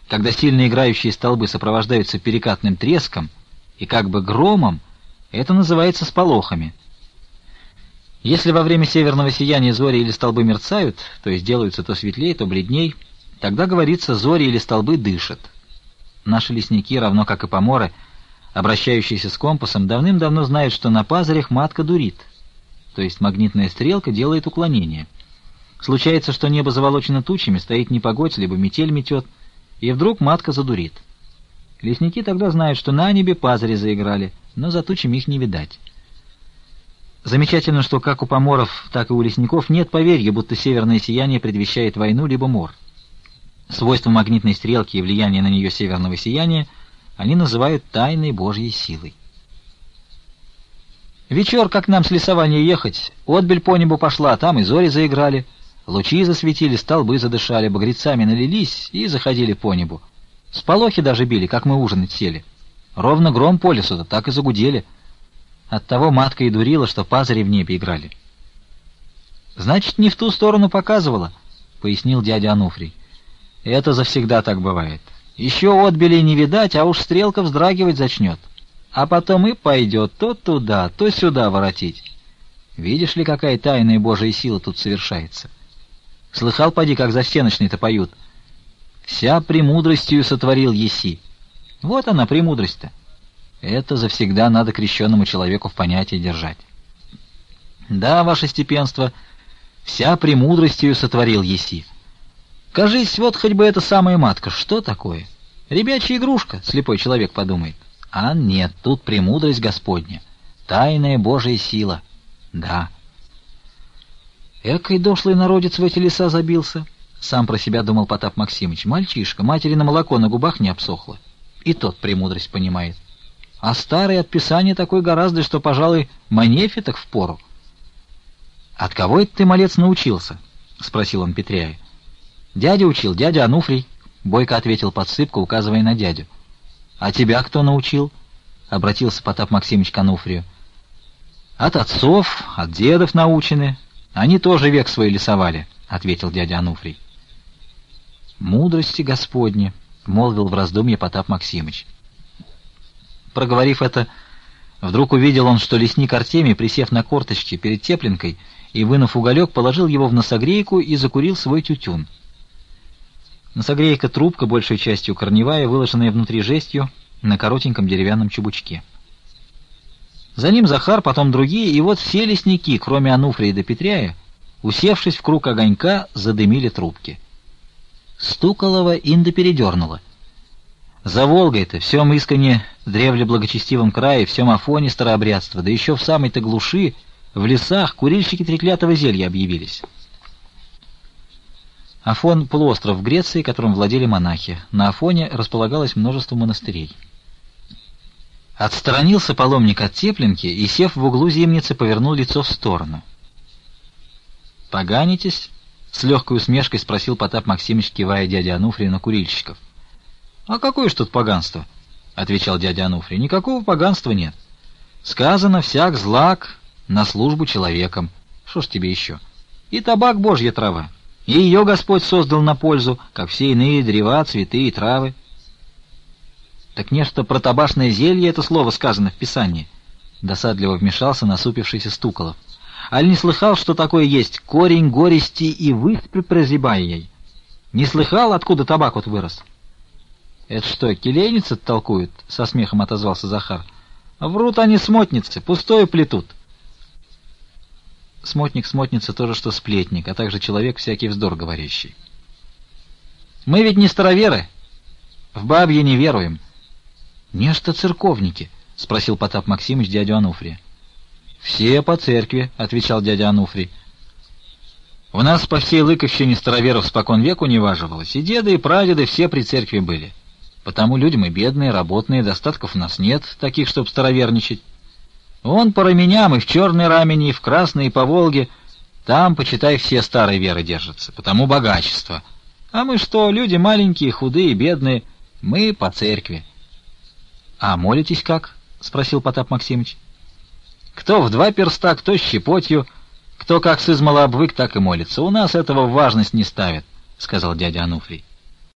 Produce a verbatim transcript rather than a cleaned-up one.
Когда сильно играющие столбы сопровождаются перекатным треском и как бы громом, это называется сполохами. Если во время северного сияния зори или столбы мерцают, то есть делаются то светлее, то бледней, тогда говорится, зори или столбы дышат. Наши лесники, равно как и поморы, обращающиеся с компасом, давным-давно знают, что на пазарях матка дурит, то есть магнитная стрелка делает уклонение. Случается, что небо заволочено тучами, стоит непогодь, либо метель метет, и вдруг матка задурит. Лесники тогда знают, что на небе пазари заиграли, но за тучами их не видать. Замечательно, что как у поморов, так и у лесников нет поверья, будто северное сияние предвещает войну либо мор. Свойства магнитной стрелки и влияние на нее северного сияния они называют тайной Божьей силой. Вечер, как нам с лесования ехать, отбель по небу пошла, там и зори заиграли, лучи засветили, столбы задышали, багрецами налились и заходили по небу. Сполохи даже били, как мы ужинать сели. Ровно гром по лесу-то, так и загудели. Оттого матка и дурила, что пазари в небе играли. «Значит, не в ту сторону показывала», — пояснил дядя Ануфрий. «Это завсегда так бывает. Еще отбелей не видать, а уж стрелка вздрагивать зачнет. А потом и пойдет то туда, то сюда воротить. Видишь ли, какая тайная Божья сила тут совершается? Слыхал, поди, как застеночные-то поют? Вся премудростью сотворил еси. Вот она, премудрость-то. Это завсегда надо крещенному человеку в понятии держать. Да, ваше степенство, вся премудростью сотворил еси. Кажись, вот хоть бы эта самая матка, что такое? Ребячья игрушка, слепой человек подумает. А нет, тут премудрость Господня, тайная Божья сила. Да. Экой дошлый народец в эти леса забился, сам про себя думал Потап Максимыч. Мальчишка, матери на молоко на губах не обсохло. И тот премудрость понимает. А старый от писания такой гораздо, что, пожалуй, манефе так впору. «От кого это ты, малец, научился?» — спросил он Петряя. «Дядя учил, дядя Ануфрий», — бойко ответил Подсыпка, указывая на дядю. «А тебя кто научил?» — обратился Потап Максимыч к Ануфрию. «От отцов, от дедов научены. Они тоже век свой лесовали», — ответил дядя Ануфрий. «Мудрости Господни», — молвил в раздумье Потап Максимыч. Проговорив это, вдруг увидел он, что лесник Артемий, присев на корточки перед тепленкой и, вынув уголек, положил его в носогрейку и закурил свой тютюн. Носогрейка — трубка, большей частью корневая, выложенная внутри жестью на коротеньком деревянном чубучке. За ним Захар, потом другие, и вот все лесники, кроме Ануфрия да Петряя, усевшись в круг огонька, задымили трубки. Стуколова инда передернула. За Волгой-то, всем исконе древле благочестивом крае, всем Афоне старообрядства, да еще в самой-то глуши, в лесах, курильщики треклятого зелья объявились. Афон — полуостров в Греции, которым владели монахи. На Афоне располагалось множество монастырей. Отсторонился паломник от тепленки и, сев в углу зимницы, повернул лицо в сторону. «Поганитесь?» — с легкой усмешкой спросил Потап Максимыч, кивая дядя Ануфрия на курильщиков. «А какое ж тут поганство?» — отвечал дядя Ануфрий. «Никакого поганства нет. Сказано, всяк злак на службу человеком. Что ж тебе еще? И табак — божья трава. И ее Господь создал на пользу, как все иные древа, цветы и травы». «Так нечто про табашное зелье это слово сказано в Писании», — досадливо вмешался насупившийся Стуколов. «Аль не слыхал, что такое есть корень горести и выспь прозябая ей? Не слыхал, откуда табак вот вырос?» «Это что, келейницы толкуют?» — со смехом отозвался Захар. «Врут они, смотницы, пустое плетут». Смотник, смотница — тоже что сплетник, а также человек всякий вздор говорящий. «Мы ведь не староверы, в бабье не веруем». «Нечто церковники?» — спросил Потап Максимыч дядю Ануфрия. «Все по церкви», — отвечал дядя Ануфрий. «У нас по всей Лыковщине староверов спокон веку не важивалось, и деды, и прадеды все при церкви были. Потому люди мы бедные, работные, достатков у нас нет, таких, чтоб староверничать. Он по раменям и в черной рамени, и в красной, и по Волге, там, почитай, все старой веры держатся, потому богачество. А мы что, люди маленькие, худые, бедные, мы по церкви». «А молитесь как?» — спросил Потап Максимыч. «Кто в два перста, кто с щепотью, кто как с измала обвык, так и молится. У нас этого в важность не ставят», — сказал дядя Ануфрий.